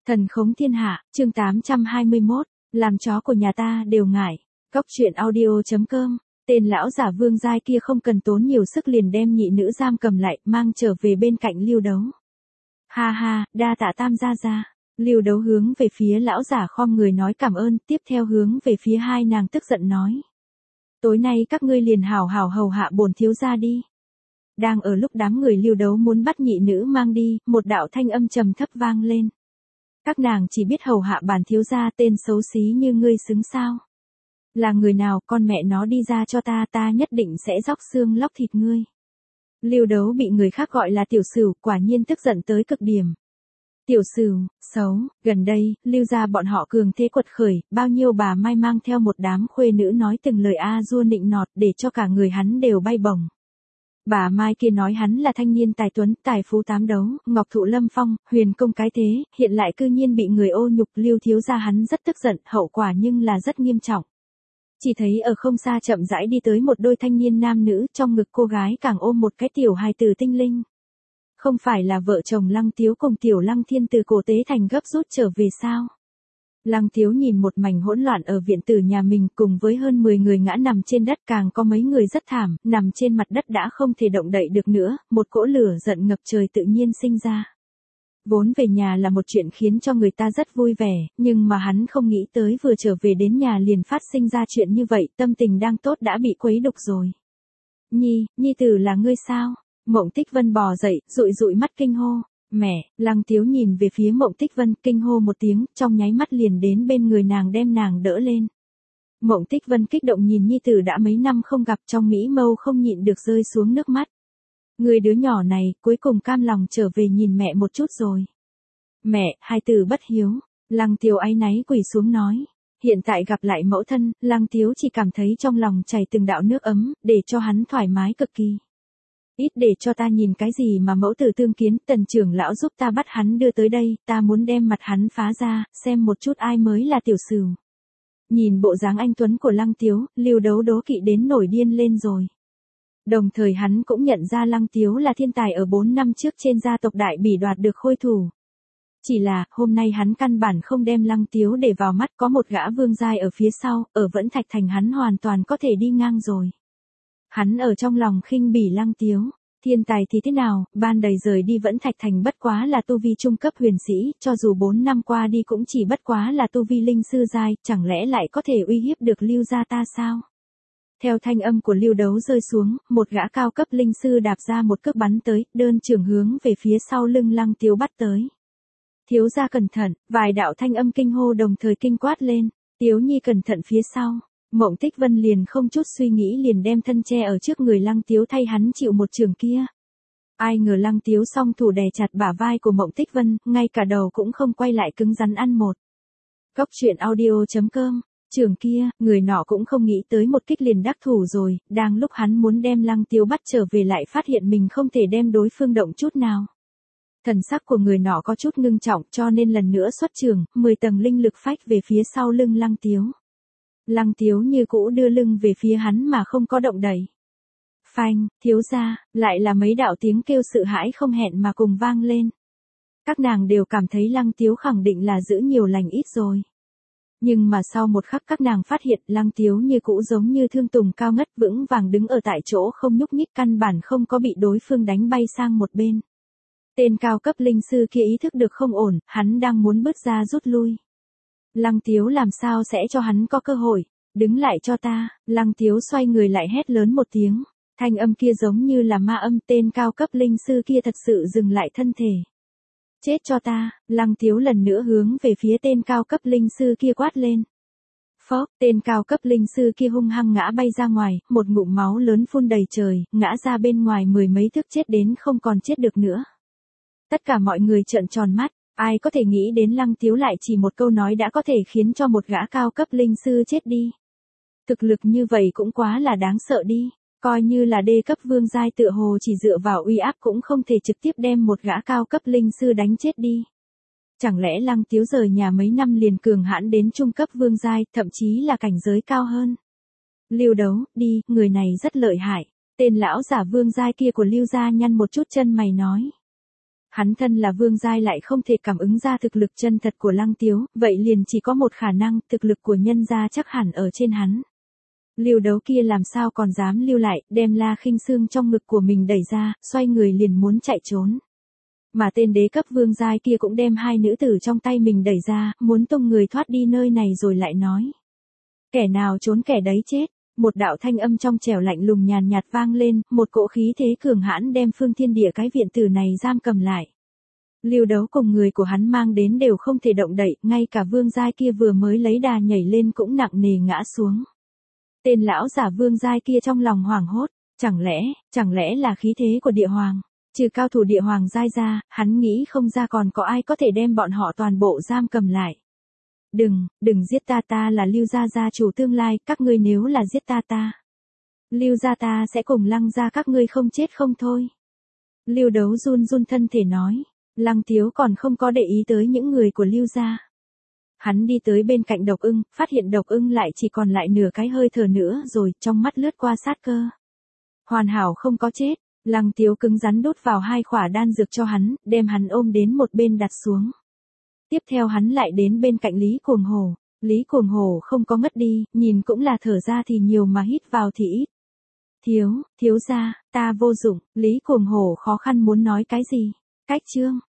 Thần khống thiên hạ, chương 821, làm chó của nhà ta đều ngại. Cóc truyện audio.com, tên lão giả Vương Giai kia không cần tốn nhiều sức liền đem nhị nữ giam cầm lại, mang trở về bên cạnh Lưu Đấu. Ha ha, đa tạ Tam gia gia. Lưu Đấu hướng về phía lão giả khom người nói cảm ơn, tiếp theo hướng về phía hai nàng tức giận nói. Tối nay các ngươi liền hảo hảo hầu hạ bổn thiếu gia đi. Đang ở lúc đám người Lưu Đấu muốn bắt nhị nữ mang đi, một đạo thanh âm trầm thấp vang lên. Các nàng chỉ biết hầu hạ bản thiếu gia, tên xấu xí như ngươi xứng sao? Là người nào, con mẹ nó đi ra cho ta, ta nhất định sẽ róc xương lóc thịt ngươi. Lưu Đấu bị người khác gọi là tiểu sửu, quả nhiên tức giận tới cực điểm. Tiểu sửu, xấu, gần đây, Lưu gia bọn họ cường thế quật khởi, bao nhiêu bà mai mang theo một đám khuê nữ nói từng lời a dua nịnh nọt để cho cả người hắn đều bay bổng. Bà Mai kia nói hắn là thanh niên tài tuấn, tài phú tám đấu, ngọc thụ lâm phong, huyền công cái thế, hiện lại cư nhiên bị người ô nhục. Lưu thiếu gia hắn rất tức giận, hậu quả nhưng là rất nghiêm trọng. Chỉ thấy ở không xa chậm rãi đi tới một đôi thanh niên nam nữ, trong ngực cô gái càng ôm một cái tiểu hài tử tinh linh. Không phải là vợ chồng Lăng Tiếu cùng tiểu Lăng Thiên từ cổ Tế Thành gấp rút trở về sao? Lăng Tiếu nhìn một mảnh hỗn loạn ở viện tử nhà mình cùng với hơn 10 người ngã nằm trên đất, càng có mấy người rất thảm, nằm trên mặt đất đã không thể động đậy được nữa, một cỗ lửa giận ngập trời tự nhiên sinh ra. Vốn về nhà là một chuyện khiến cho người ta rất vui vẻ, nhưng mà hắn không nghĩ tới vừa trở về đến nhà liền phát sinh ra chuyện như vậy, tâm tình đang tốt đã bị quấy đục rồi. Nhi tử là ngươi sao? Mộng Tích Vân bò dậy, dụi dụi mắt kinh hô. Mẹ, Lăng Tiếu nhìn về phía Mộng Tích Vân, kinh hô một tiếng, trong nháy mắt liền đến bên người nàng đem nàng đỡ lên. Mộng Tích Vân kích động nhìn nhi tử đã mấy năm không gặp, trong mỹ mâu không nhịn được rơi xuống nước mắt. Người đứa nhỏ này, cuối cùng cam lòng trở về nhìn mẹ một chút rồi. Mẹ, hai tử bất hiếu. Lăng Tiếu áy náy quỳ xuống nói. Hiện tại gặp lại mẫu thân, Lăng Tiếu chỉ cảm thấy trong lòng chảy từng đạo nước ấm, để cho hắn thoải mái cực kỳ. Ít để cho ta nhìn cái gì mà mẫu tử tương kiến, Tần trưởng lão giúp ta bắt hắn đưa tới đây, ta muốn đem mặt hắn phá ra, xem một chút ai mới là tiểu sửu. Nhìn bộ dáng anh tuấn của Lăng Tiếu, Lưu Đấu đố kỵ đến nổi điên lên rồi. Đồng thời hắn cũng nhận ra Lăng Tiếu là thiên tài ở 4 năm trước trên gia tộc Đại Bỉ đoạt được khôi thủ. Chỉ là, hôm nay hắn căn bản không đem Lăng Tiếu để vào mắt, có một gã Vương Giai ở phía sau, ở Vẫn Thạch Thành hắn hoàn toàn có thể đi ngang rồi. Hắn ở trong lòng khinh bỉ Lăng Tiếu, thiên tài thì thế nào, ban đầy rời đi Vẫn Thạch Thành bất quá là tu vi trung cấp huyền sĩ, cho dù 4 năm qua đi cũng chỉ bất quá là tu vi linh sư giai, chẳng lẽ lại có thể uy hiếp được Lưu gia ta sao? Theo thanh âm của Lưu Đấu rơi xuống, một gã cao cấp linh sư đạp ra một cước bắn tới, đơn trường hướng về phía sau lưng Lăng Tiếu bắt tới. Thiếu gia cẩn thận, vài đạo thanh âm kinh hô đồng thời kinh quát lên, Tiếu nhi cẩn thận phía sau. Mộng Tích Vân liền không chút suy nghĩ liền đem thân che ở trước người Lăng Tiếu thay hắn chịu một trường kia. Ai ngờ Lăng Tiếu song thủ đè chặt bả vai của Mộng Tích Vân, ngay cả đầu cũng không quay lại cứng rắn ăn một. Cóc truyện audio.com, trường kia, người nọ cũng không nghĩ tới một kích liền đắc thủ rồi, đang lúc hắn muốn đem Lăng Tiếu bắt trở về lại phát hiện mình không thể đem đối phương động chút nào. Thần sắc của người nọ có chút ngưng trọng cho nên lần nữa xuất trường, 10 tầng linh lực phách về phía sau lưng Lăng Tiếu. Lăng Tiếu như cũ đưa lưng về phía hắn mà không có động đậy. Phanh, thiếu gia, lại là mấy đạo tiếng kêu sợ hãi không hẹn mà cùng vang lên. Các nàng đều cảm thấy Lăng Tiếu khẳng định là giữ nhiều lành ít rồi. Nhưng mà sau một khắc các nàng phát hiện Lăng Tiếu như cũ giống như thương tùng cao ngất vững vàng đứng ở tại chỗ không nhúc nhích, căn bản không có bị đối phương đánh bay sang một bên. Tên cao cấp linh sư kia ý thức được không ổn, hắn đang muốn bước ra rút lui. Lăng Tiếu làm sao sẽ cho hắn có cơ hội, đứng lại cho ta. Lăng Tiếu xoay người lại hét lớn một tiếng, thanh âm kia giống như là ma âm, tên cao cấp linh sư kia thật sự dừng lại thân thể. Chết cho ta, Lăng Tiếu lần nữa hướng về phía tên cao cấp linh sư kia quát lên. Phốc, tên cao cấp linh sư kia hung hăng ngã bay ra ngoài, một ngụm máu lớn phun đầy trời, ngã ra bên ngoài 10 mấy thước chết đến không còn chết được nữa. Tất cả mọi người trợn tròn mắt. Ai có thể nghĩ đến Lăng Tiếu lại chỉ một câu nói đã có thể khiến cho một gã cao cấp linh sư chết đi. Thực lực như vậy cũng quá là đáng sợ đi, coi như là đê cấp vương giai tựa hồ chỉ dựa vào uy áp cũng không thể trực tiếp đem một gã cao cấp linh sư đánh chết đi. Chẳng lẽ Lăng Tiếu rời nhà mấy năm liền cường hãn đến trung cấp vương giai, thậm chí là cảnh giới cao hơn. Lưu Đấu, đi, người này rất lợi hại. Tên lão giả vương giai kia của Lưu gia nhăn một chút chân mày nói. Hắn thân là Vương Giai lại không thể cảm ứng ra thực lực chân thật của Lăng Tiếu, vậy liền chỉ có một khả năng, thực lực của nhân gia chắc hẳn ở trên hắn. Lưu Đấu kia làm sao còn dám lưu lại, đem La Khinh Sương trong ngực của mình đẩy ra, xoay người liền muốn chạy trốn. Mà tên đế cấp Vương Giai kia cũng đem hai nữ tử trong tay mình đẩy ra, muốn tung người thoát đi nơi này rồi lại nói. Kẻ nào trốn kẻ đấy chết. Một đạo thanh âm trong trẻo lạnh lùng nhàn nhạt vang lên, một cỗ khí thế cường hãn đem Phương Thiên Địa cái viện tử này giam cầm lại. Lưu Đấu cùng người của hắn mang đến đều không thể động đậy, ngay cả Vương Giai kia vừa mới lấy đà nhảy lên cũng nặng nề ngã xuống. Tên lão giả Vương Giai kia trong lòng hoảng hốt, chẳng lẽ là khí thế của địa hoàng, trừ cao thủ địa hoàng giai ra, hắn nghĩ không ra còn có ai có thể đem bọn họ toàn bộ giam cầm lại. Đừng giết ta là Lưu gia gia chủ tương lai, các ngươi nếu là giết ta. Lưu gia ta sẽ cùng Lăng gia các ngươi không chết không thôi. Lưu Đấu run run thân thể nói, Lăng Thiếu còn không có để ý tới những người của Lưu gia. Hắn đi tới bên cạnh Độc Ưng, phát hiện Độc Ưng lại chỉ còn lại nửa cái hơi thở nữa rồi, trong mắt lướt qua sát cơ. Hoàn hảo không có chết, Lăng Tiếu cứng rắn đút vào 2 khỏa đan dược cho hắn, đem hắn ôm đến một bên đặt xuống. Tiếp theo hắn lại đến bên cạnh Lý Cuồng Hổ. Lý Cuồng Hổ không có ngất đi, nhìn cũng là thở ra thì nhiều mà hít vào thì ít. Thiếu gia, ta vô dụng, Lý Cuồng Hổ khó khăn muốn nói cái gì. Cách chương.